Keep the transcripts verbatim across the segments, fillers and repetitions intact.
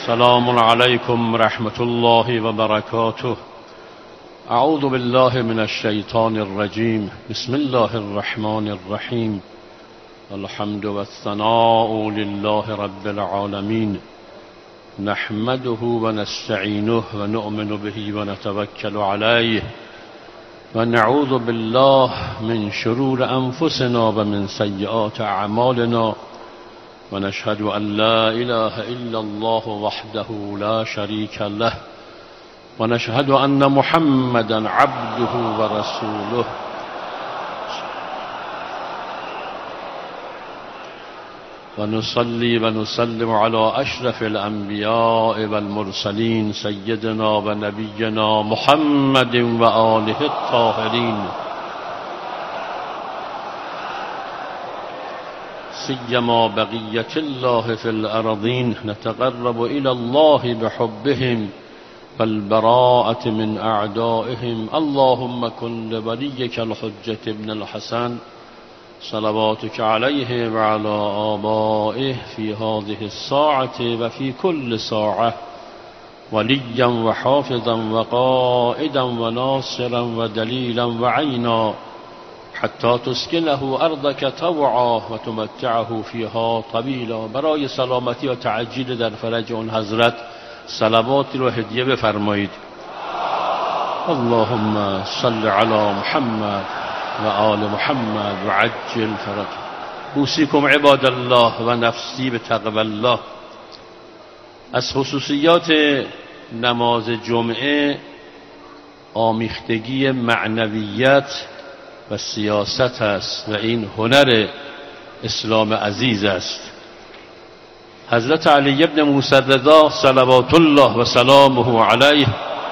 السلام عليكم ورحمة الله وبركاته. أعوذ بالله من الشيطان الرجيم. بسم الله الرحمن الرحيم. الحمد والثناء لله رب العالمين، نحمده ونستعينه ونؤمن به ونتوكل عليه ونعوذ بالله من شرور أنفسنا ومن سيئات أعمالنا، ونشهد أن لا إله إلا الله وحده لا شريك له، ونشهد أن محمدا عبده ورسوله. ونصلي ونسلم على أشرف الأنبياء والمرسلين سيدنا ونبينا محمد وآله الطاهرين، سيما بقية الله في الأرضين. نتقرب إلى الله بحبهم والبراءة من أعدائهم. اللهم كن لوليك الحجة ابن الحسن صلواتك عليه وعلى آبائه في هذه الساعة وفي كل ساعة وليا وحافظا وقائدا وناصرا ودليلا وعينا، حتى تسكنه أرضك طوعا وتمتعه فيها طویلا. برای سلامتی و تعجیل در فرج اون حضرت صلواتی رو هدیه بفرمایید. اللهم صل على محمد و آل محمد و عجل فرج. اوصیکم عباد الله و نفسی به تقوی الله. از خصوصیات نماز جمعه آمیختگی معنویت و سیاست است و این هنر اسلام عزیز است. حضرت علی ابن موسی رضا صلوات الله و سلامه علیه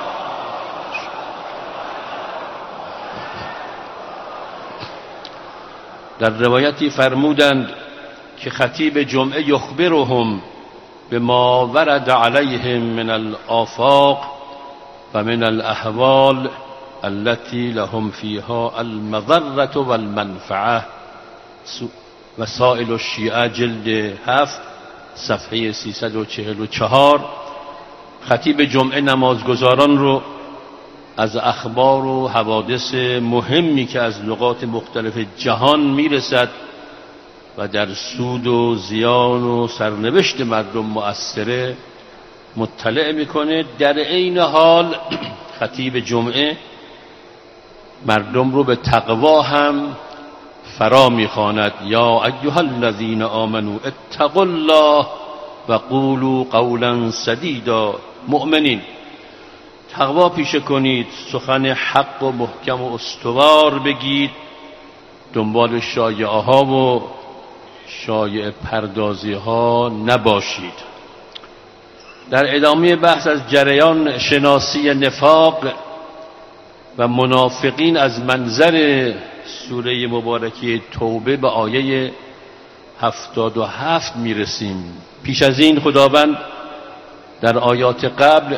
در روایتی فرمودند که خطیب جمعه یخبرهم بما ورد علیهم من الآفاق و من الاحوال التي لهم فيها المضرة والمنفعه. وسائل الشیعه جلد هفت صفحه سیصد و چهل و چهار. خطیب جمعه نمازگزاران رو از اخبار و حوادث مهمی که از نقاط مختلف جهان میرسد و در سود و زیان و سرنوشت مردم مؤثره مطلع میکنه. در عین حال خطیب جمعه مردم رو به تقوا هم فرا میخواند. یا ایها الذین آمنوا اتقوا الله و قولوا قولا سدیدا. مؤمنین تقوا پیشه کنید، سخن حق و محکم و استوار بگید، دنبال شایعه ها و شایعه پردازی ها نباشید. در ادامه بحث از جریان شناسی نفاق و منافقین از منظر سوره مبارکه توبه به آیه هفتاد و هفت میرسیم. پیش از این خداوند در آیات قبل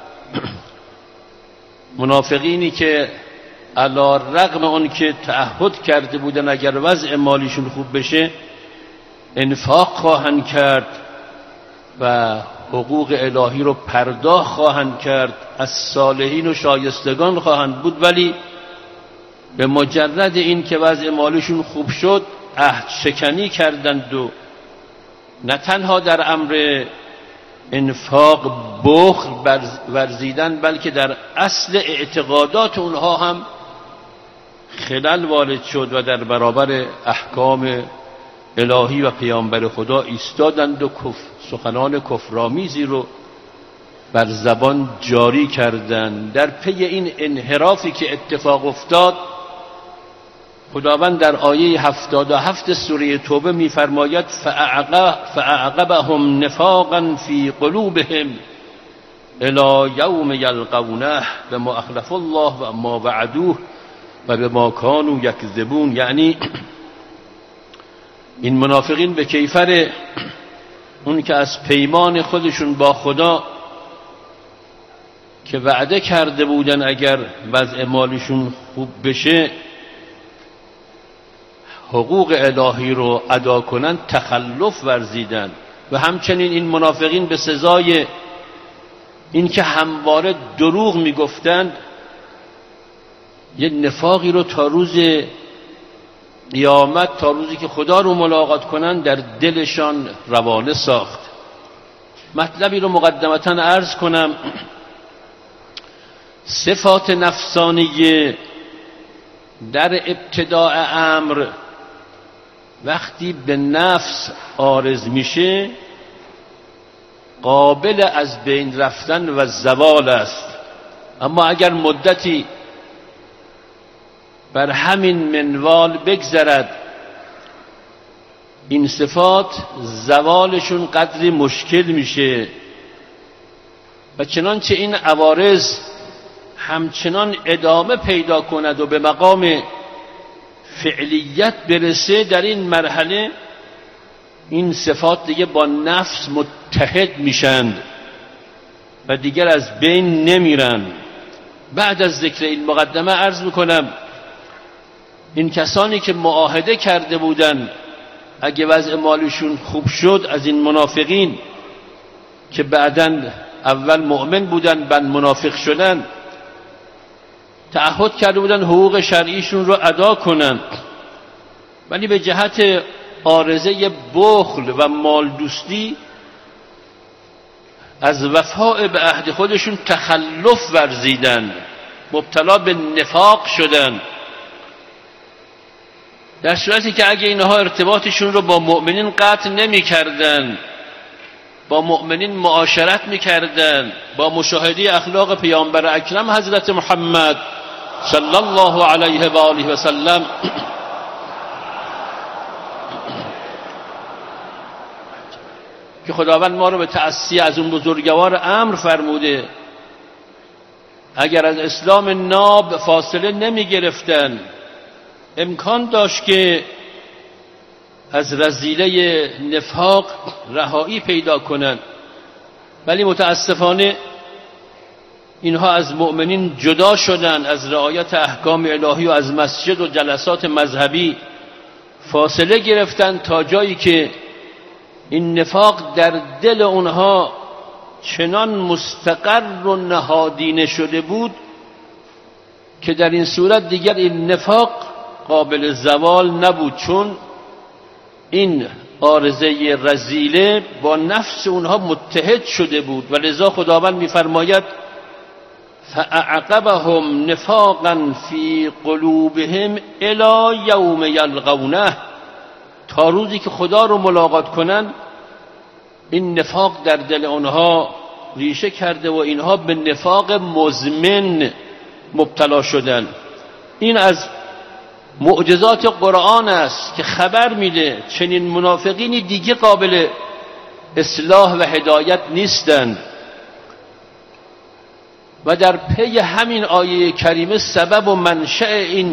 منافقینی که علی رغم اون که تعهد کرده بودن اگر وضع مالیشون خوب بشه انفاق خواهند کرد و حقوق الهی رو پرداخت خواهند کرد، از صالحین و شایستگان خواهند بود، ولی به مجرد این که وضع مالیشون خوب شد عهد شکنی کردند و نه تنها در امر انفاق بخل ورزیدن بلکه در اصل اعتقادات اونها هم خلل وارد شد و در برابر احکام الهی و پیامبر خدا ایستادند و کف سخنان کفرآمیزی رو بر زبان جاری کردند. در پی این انحرافی که اتفاق افتاد خداوند در آیه هفتاد و هفت سوره توبه می‌فرماید فاعقبهم نفاقا فی قلوبهم الی یوم یلقونه بما اخلف الله و ما وعدوه و بما کانوا یکذبون. یعنی این منافقین به کیفر اون که از پیمان خودشون با خدا که وعده کرده بودن اگر وضع مالیشون خوب بشه حقوق الهی رو ادا کنن تخلف ورزیدن و همچنین این منافقین به سزای اینکه همواره دروغ میگفتند یه نفاقی رو تا روز قیامت، تا روزی که خدا رو ملاقات کنن، در دلشان روانه ساخت. مطلبی رو مقدمتا عرض کنم. صفات نفسانیه در ابتداء امر وقتی به نفس عارض میشه قابل از بین رفتن و زوال است، اما اگر مدتی بر همین منوال بگذرد این صفات زوالشون قدری مشکل میشه و چنانچه این عوارض همچنان ادامه پیدا کند و به مقام فعلیت برسه، در این مرحله این صفات دیگه با نفس متحد میشند و دیگر از بین نمیرن. بعد از ذکر این مقدمه عرض میکنم این کسانی که معاهده کرده بودن اگه وضع مالشون خوب شد از این منافقین که بعداً اول مؤمن بودن بعد منافق شدن، تعهد کرده بودن حقوق شرعیشون رو ادا کنن، ولی به جهت عارضه بخل و مال دوستی از وفاء به عهد خودشون تخلف ورزیدن، مبتلا به نفاق شدن، در صورتی که اگه اینها ارتباطشون رو با مؤمنین قطع نمی کردن، با مؤمنین معاشرت می کردن، با مشاهده اخلاق پیامبر اکرم حضرت محمد صلی الله علیه و آله و سلم که خداوند ما رو به تأسی از اون بزرگوار امر فرموده، اگر از اسلام ناب فاصله نمی گرفتن امکان داشت که از رذیله نفاق رهایی پیدا کنند، ولی متاسفانه اینها از مؤمنین جدا شدند، از رعایت احکام الهی و از مسجد و جلسات مذهبی فاصله گرفتند تا جایی که این نفاق در دل اونها چنان مستقر و نهادینه شده بود که در این صورت دیگر این نفاق قابل زوال نبود، چون این عارضه رذیله با نفس اونها متحد شده بود و لذا خداوند می‌فرماید فأعقبهم نفاقا فی قلوبهم الی یوم یلقونه، تا روزی که خدا رو ملاقات کنن این نفاق در دل اونها ریشه کرده و اینها به نفاق مزمن مبتلا شدن. این از معجزات قرآن است که خبر میده چنین منافقینی دیگه قابل اصلاح و هدایت نیستند و در پی همین آیه کریمه سبب و منشأ این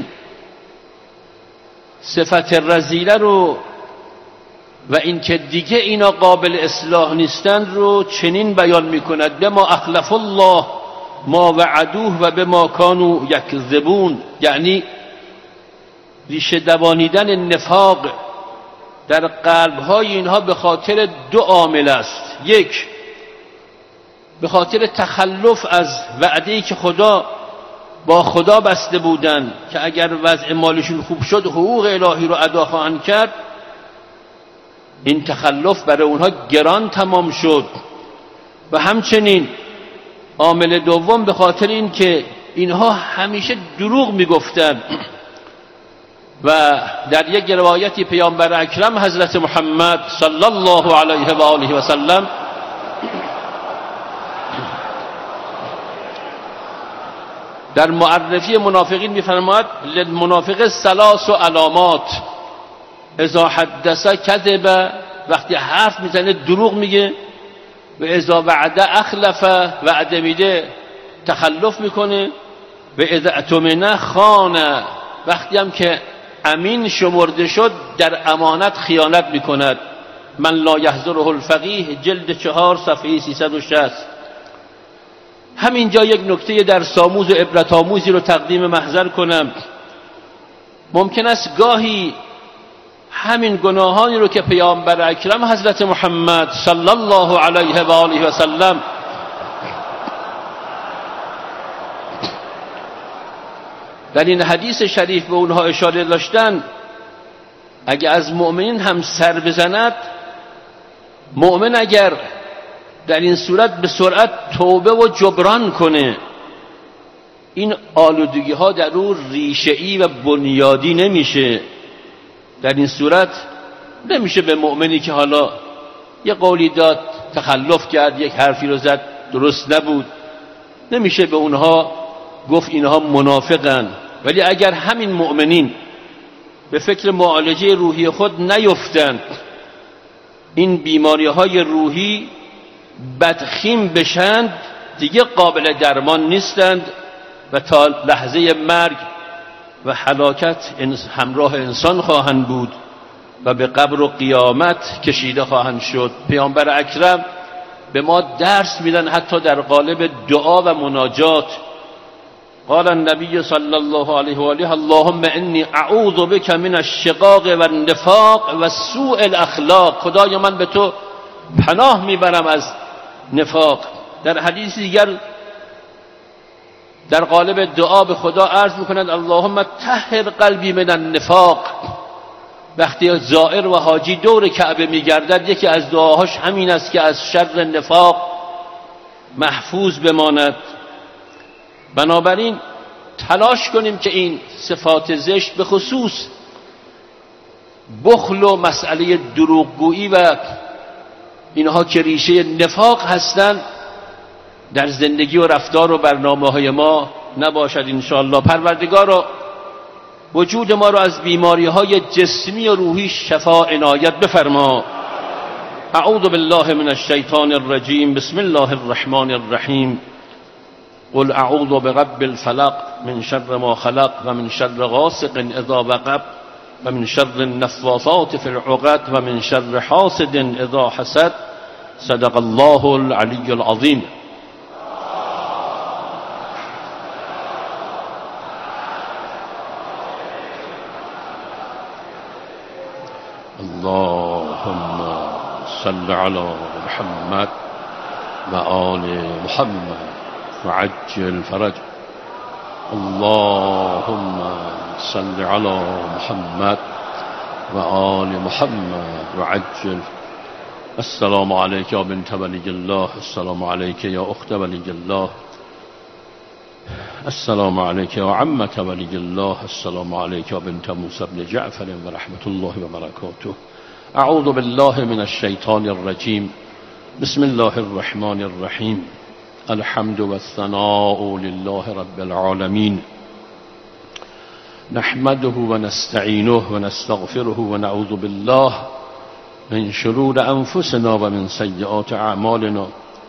صفت رذیله رو و این که دیگه اینا قابل اصلاح نیستند رو چنین بیان میکند: بما اخلف الله ما وعدوه و بما کانوا یکذبون، یعنی ریشه دوانیدن نفاق در قلب‌های اینها به خاطر دو عامل است. یک، به خاطر تخلف از وعده‌ای که خدا با خدا بسته بودند که اگر وضع مالشون خوب شد حقوق الهی رو ادا خواهند کرد، این تخلف برای اونها گران تمام شد. و همچنین عامل دوم به خاطر این که اینها همیشه دروغ میگفتند و در یک روایتی پیامبر اکرم حضرت محمد صلی الله علیه و آله و سلم در معرفی منافقین می‌فرماید للمنافق ثلاث علامات: اذا حدث کذب، وقتی حرف میزنه دروغ میگه، و اذا وعد اخلف، وعده میده تخلف میکنه، و اذا اؤتمن خان، وقتی هم که امین شمرده شد در امانت خیانت میکند. من لا یحضره الفقیه، جلد چهار صفحه سیصد و شصت. همینجا یک نکته در ساموز و عبرت آموزی رو تقدیم محضر کنم. ممکن است گاهی همین گناهانی رو که پیامبر اکرم حضرت محمد صلی الله علیه و آله و سلم در این حدیث شریف به اونها اشاره داشتن، اگر از مؤمنین هم سر بزند، مؤمن اگر در این صورت به سرعت توبه و جبران کنه، این آلودگی ها در او ریشه‌ای و بنیادی نمیشه. در این صورت نمیشه به مؤمنی که حالا یه قولی داد تخلف کرد، یک حرفی رو زد درست نبود، نمیشه به اونها گفت اینها منافقن. ولی اگر همین مؤمنین به فکر معالجه روحی خود نیفتند، این بیماری های روحی بدخیم بشند، دیگه قابل درمان نیستند و تا لحظه مرگ و هلاکت همراه انسان خواهند بود و به قبر و قیامت کشیده خواهند شد. پیامبر اکرم به ما درس میدن حتی در قالب دعا و مناجات. قال النبی صلی الله علیه و آله: اللهم انی اعوذ بک من الشقاق و النفاق و سوء الاخلاق. خدایا من به تو پناه میبرم از نفاق. در حدیث دیگر در قالب دعا به خدا عرض میکنند: اللهم طهر قلبی من النفاق. وقتی زائر و حاجی دور کعبه میگردد، یکی از دعاهاش همین است که از شر نفاق محفوظ بماند. بنابراین تلاش کنیم که این صفات زشت، به خصوص بخل و مسئله دروغگویی و اینها که ریشه نفاق هستند، در زندگی و رفتار و برنامه های ما نباشد انشاءالله. پروردگار را وجود ما را از بیماری های جسمی و روحی شفا عنایت بفرما. اعوذ بالله من الشیطان الرجیم. بسم الله الرحمن الرحیم. قل اعوذ برب الفلق من شر ما خلق و من شر غاسق اذا وقب و من شر النفاثات فی العقد و من شر حاسد اذا حسد. صدق الله العلی العظیم. اللهم صل على محمد و آل محمد وعجل فرج. اللهم صل على محمد و آل محمد وعجل. السلام عليك يا بنت ولي الله. السلام عليك يا أخت ولي الله. السلام عليك يا عمة ولي الله. السلام عليك يا بنت موسى بن جعفر ورحمة الله وبركاته. أعوذ بالله من الشيطان الرجيم. بسم الله الرحمن الرحيم. الحمد والثناء لله رب العالمين. نحمده ونستعينه ونستغفره ونعوذ بالله من شرور أنفسنا ومن سيئات أعمالنا.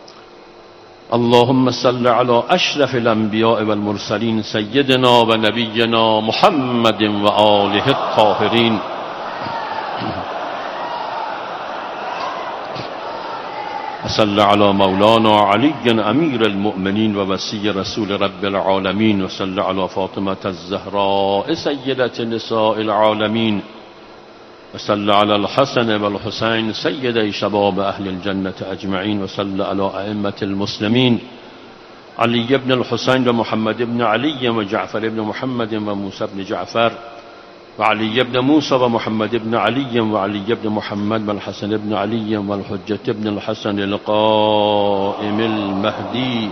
اللهم صل على أشرف الأنبياء والمرسلين سيدنا ونبينا محمد وآله الطاهرين. وصل على مولانا علي أمير المؤمنين ووصي رسول رب العالمين. وصل على فاطمة الزهراء سيدة نساء العالمين. وصل على الحسن والحسين سيدي شباب أهل الجنة أجمعين. وصل على أئمة المسلمين علي بن الحسين ومحمد بن علي وجعفر بن محمد وموسى بن جعفر وعلي بن موسى ومحمد بن علي وعلي بن محمد والحسن بن علي والحجة بن الحسن القائم المهدي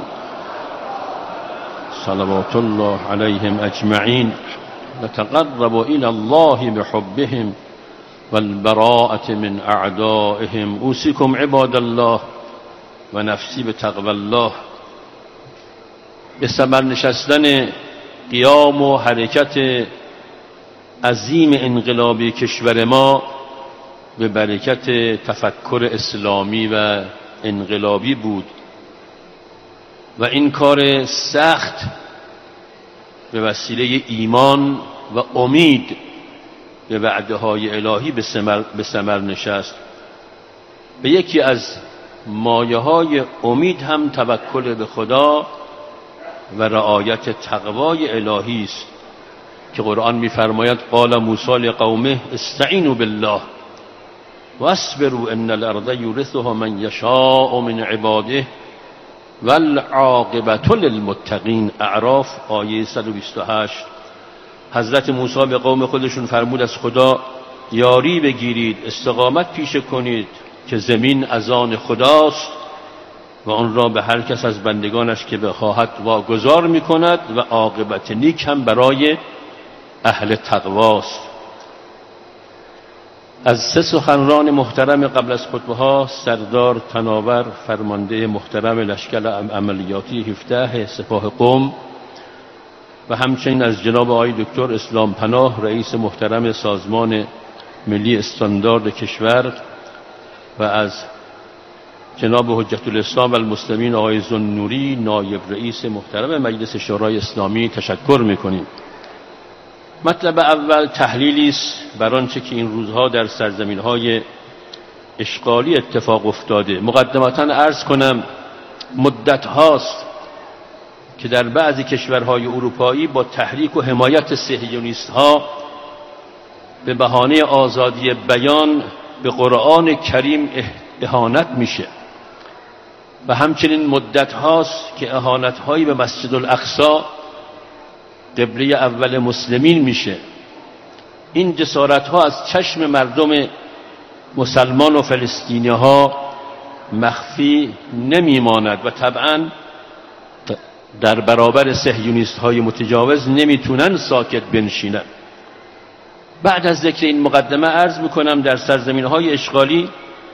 صلوات الله عليهم أجمعين. نتقرب إلى الله بحبهم والبراءة من أعدائهم. أوصيكم عباد الله و نفسی به تقوی الله. به ثمر نشستن قیام و حرکت عظیم انقلابی کشور ما به برکت تفکر اسلامی و انقلابی بود و این کار سخت به وسیله ایمان و امید به وعده های الهی به ثمر به ثمر نشست. به یکی از مایه های امید هم توکل به خدا و رعایت تقوای الهی است که قرآن می‌فرماید قال موسی لقومه استعینوا بالله واصبروا ان الارض یورثها من یشاء من عباده والعاقبة للمتقین. اعراف آیه صد و بیست و هشت. حضرت موسی به قوم خودشون فرمود از خدا یاری بگیرید، استقامت پیشه کنید که زمین از آن خداست و آن را به هر کس از بندگانش که بخواهد واگذار می‌کند و عاقبت نیک هم برای اهل تقواست. از سه سخنران محترم قبل از خطبه‌ها سردار تناور فرمانده محترم لشکر عملیاتی هفده سپاه قم و همچنین از جناب آقای دکتر اسلام پناه رئیس محترم سازمان ملی استاندارد کشور و از جناب حجت الاسلام و المسلمین آقای ذوالنوری نایب رئیس محترم مجلس شورای اسلامی تشکر می‌کنیم. مطلب اول تحلیلی است بر آنچه که این روزها در سرزمین‌های اشغالی اتفاق افتاده. مقدمتاً عرض کنم مدت هاست که در بعضی کشورهای اروپایی با تحریک و حمایت صهیونیست‌ها به بهانه آزادی بیان به قرآن کریم اهانت میشه و همچنین مدت هاست که اهانت‌هایی به مسجد الاقصی قبله اول مسلمین میشه. این جسارت‌ها از چشم مردم مسلمان و فلسطینی ها مخفی نمیماند و طبعاً در برابر صهیونیست های متجاوز نمیتونن ساکت بنشینن. بعد از ذکر این مقدمه عرض میکنم در سرزمین های اشغالی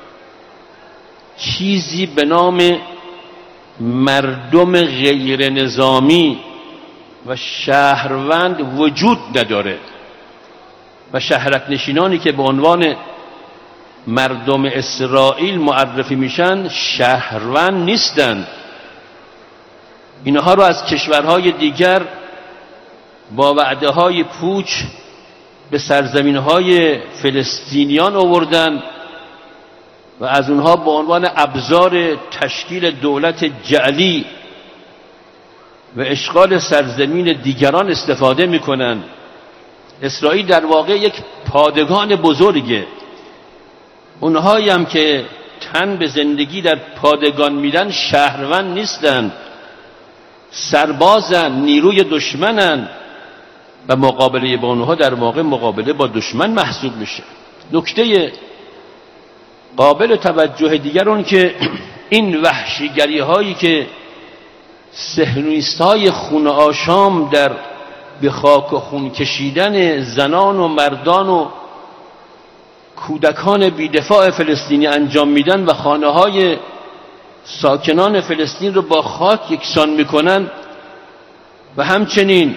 چیزی به نام مردم غیر نظامی و شهروند وجود نداره و شهرک نشینانی که به عنوان مردم اسرائیل معرفی میشن شهروند نیستند. اینها رو از کشورهای دیگر با وعده های پوچ به سرزمین های فلسطینیان آوردن و از اونها به عنوان ابزار تشکیل دولت جعلی و اشغال سرزمین دیگران استفاده میکنن. اسرائیل در واقع یک پادگان بزرگه. اونهایی هم که تن به زندگی در پادگان میدن شهروند نیستن، سربازن، نیروی دشمنن و مقابله با اونها در واقع مقابله با دشمن محسوب میشه. نکته قابل توجه دیگر اون که این وحشیگری هایی که صهیونیست های خون آشام در به خاک و خون کشیدن زنان و مردان و کودکان بیدفاع فلسطینی انجام میدن و خانه های ساکنان فلسطین رو با خاک یکسان میکنن و همچنین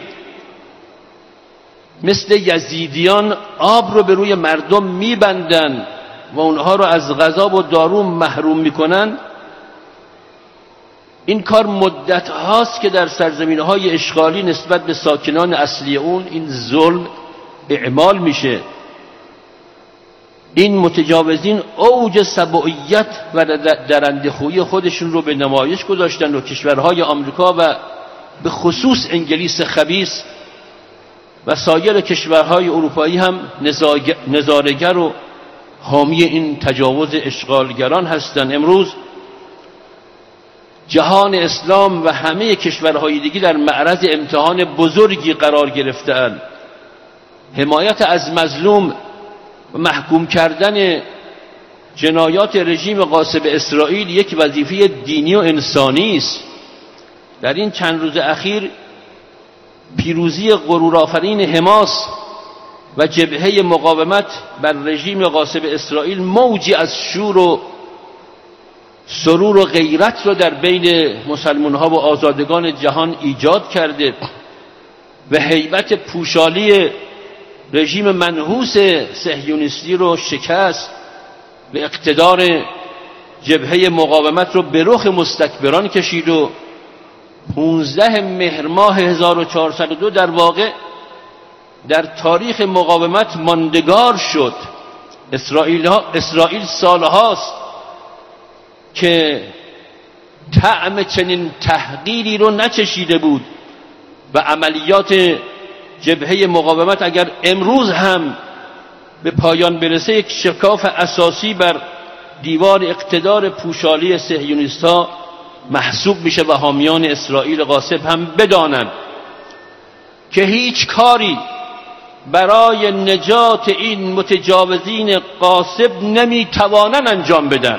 مثل یزیدیان آب رو به روی مردم میبندن و اونها رو از غذا و دارو محروم میکنن. این کار مدت هاست که در سرزمین های اشغالی نسبت به ساکنان اصلی اون این ظلم اعمال میشه. این متجاوزین اوج سبوعیت و درندخویی خودشون رو به نمایش گذاشتن و کشورهای آمریکا و به خصوص انگلیس خبیث و سایر کشورهای اروپایی هم نظارگر و حامی این تجاوز اشغالگران هستند. امروز جهان اسلام و همه کشورهای دیگه در معرض امتحان بزرگی قرار گرفته‌اند. حمایت از مظلوم و محکوم کردن جنایات رژیم غاصب اسرائیل یک وظیفه دینی و انسانی است. در این چند روز اخیر پیروزی غرورآفرین حماس و جبهه مقاومت بر رژیم غاصب اسرائیل موجی از شور و سرور و غیرت را در بین مسلمان‌ها و آزادگان جهان ایجاد کرده و هیبت پوشالی رژیم منحوس صهیونیستی رو شکست و اقتدار جبهه مقاومت رو به رخ مستکبران کشید و پانزده مهر ماه هزار و چهارصد و دو در واقع در تاریخ مقاومت ماندگار شد. اسرائیل, ها اسرائیل سالهاست که طعم چنین تحقیری رو نچشیده بود و عملیات جبهه مقاومت اگر امروز هم به پایان برسه، یک شکاف اساسی بر دیوار اقتدار پوشالی صهیونیست‌ها محسوب میشه و حامیان اسرائیل غاصب هم بدانند که هیچ کاری برای نجات این متجاوزین غاصب نمیتوانند انجام بدن.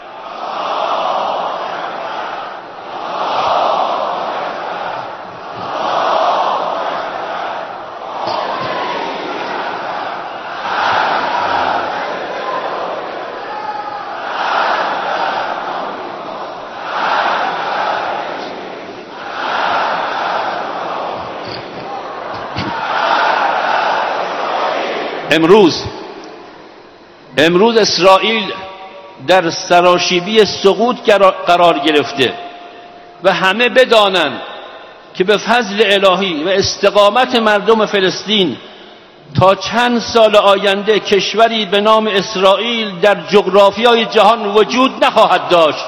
امروز امروز اسرائیل در سراشیبی سقوط قرار گرفته و همه بدانند که به فضل الهی و استقامت مردم فلسطین تا چند سال آینده کشوری به نام اسرائیل در جغرافیای جهان وجود نخواهد داشت.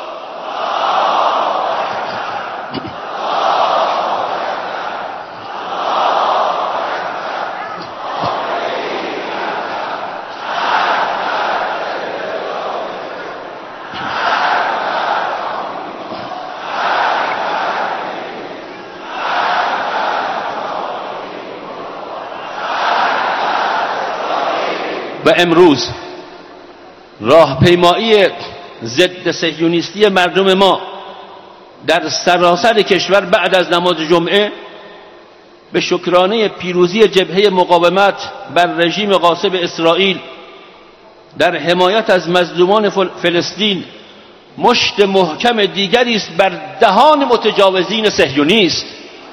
و امروز راهپیمایی ضد صهیونیستی مردم ما در سراسر کشور بعد از نماز جمعه به شکرانه پیروزی جبهه مقاومت بر رژیم غاصب اسرائیل در حمایت از مظلومان فلسطین مشت محکم دیگری است بر دهان متجاوزین صهیونیست.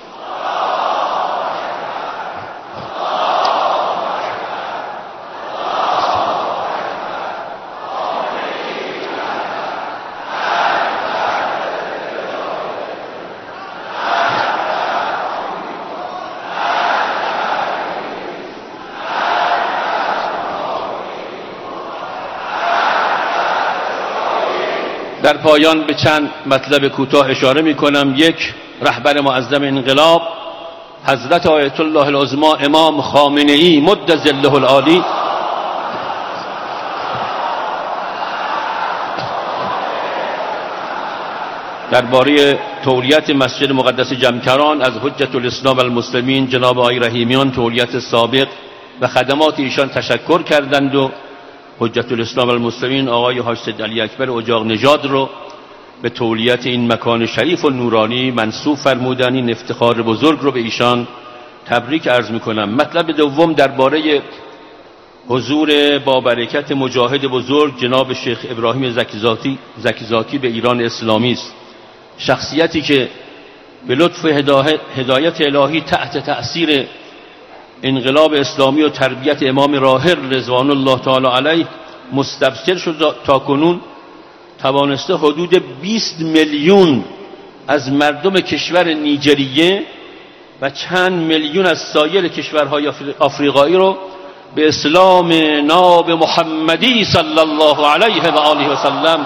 در پایان به چند مطلب کوتاه اشاره می کنم. یک، رهبر معظم انقلاب حضرت آیت الله العظمی امام خامنه ای مد ظله العالی درباره تولیت مسجد مقدس جمکران از حجت الاسلام والمسلمین جناب آقای رحیمیان تولیت سابق و خدمات ایشان تشکر کردند و حجت الاسلام والمسلمین آقای حاج سید علی اکبر اجاق نژاد رو به تولیت این مکان شریف و نورانی منصوب فرمودند. این افتخار بزرگ رو به ایشان تبریک عرض میکنم. مطلب دوم درباره حضور با برکت مجاهد بزرگ جناب شیخ ابراهیم زکیزاتی زکیزاتی به ایران اسلامی است. شخصیتی که به لطف هدایت الهی تحت تأثیر انقلاب اسلامی و تربیت امام راهر رضوان الله تعالی علیه مستبصر شد، تا کنون توانسته حدود بیست میلیون از مردم کشور نیجریه و چند میلیون از سایر کشورهای آفریقایی رو به اسلام ناب محمدی صلی الله علیه و آله و سلم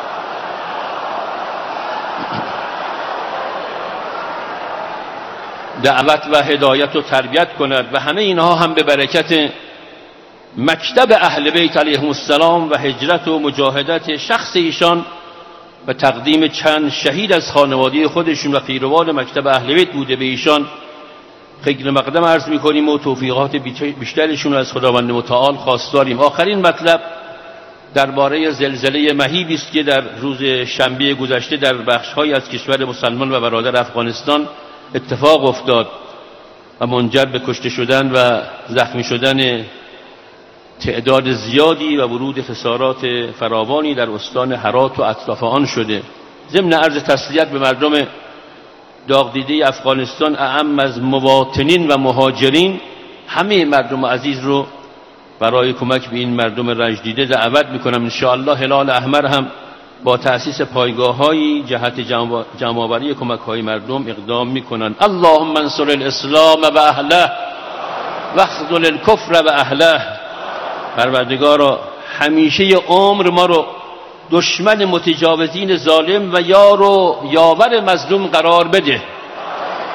دعوت و هدایت و تربیت کند و همه اینها هم به برکت مکتب اهل بیت علیهم السلام و هجرت و مجاهدت شخص ایشان و تقدیم چند شهید از خانواده خودشون و پیروان مکتب اهل بیت بوده. به ایشان خیر مقدم عرض می‌کنیم و توفیقات بیشترشون از خداوند متعال خواستاریم. آخرین مطلب درباره زلزله مهیبی است که در روز شنبه گذشته در بخش‌های از کشور مسلمان و برادر افغانستان اتفاق افتاد و منجر به کشته شدن و زخمی شدن تعداد زیادی و ورود خسارات فراوانی در استان هرات و اطراف آن شده. ضمن عرض تسلیت به مردم داغ دیده افغانستان اعم از مواطنین و مهاجرین، همه مردم عزیز رو برای کمک به این مردم رنج دیده دعوت میکنم. ان شاء الله هلال احمر هم با تأسیس پایگاه‌های جهت جمع‌آوری کمک‌های مردم اقدام می‌کنند. اللهم انصر الاسلام و اهله واخذل الکفر و اهله. پروردگارا همیشه عمر ما رو دشمن متجاوزین ظالم و یار و یاور مظلوم قرار بده.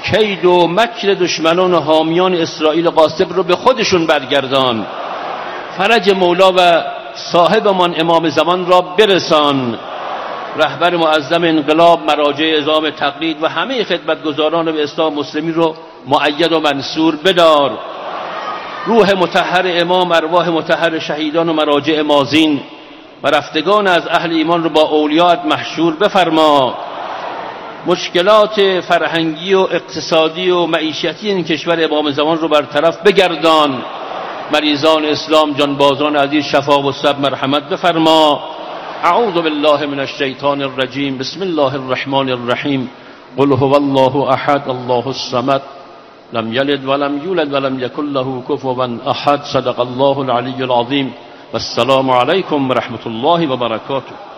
کید و مکر دشمنان و حامیان اسرائیل غاصب رو به خودشون برگردان. فرج مولا و صاحبمان امام زمان را برسان. رهبر معظم انقلاب، مراجع اعظام تقلید و همه خدمتگزاران به اسلام مسلمین رو مؤید و منصور بدار. روح مطهر امام، ارواح مطهر شهیدان و مراجع مازین و رفتگان از اهل ایمان رو با اولیات محشور بفرما. مشکلات فرهنگی و اقتصادی و معیشتی این کشور امام زمان رو برطرف بگردان. مریضان اسلام، جانبازان عزیز شفا و صبر مرحمت بفرما. اعوذ بالله من الشیطان الرجیم. بسم الله الرحمن الرحیم. قل هو الله احد الله الصمد لم یلد ولم یولد ولم یکن له کفوا احد. صدق الله العلی العظیم. والسلام علیکم ورحمة الله وبرکاته.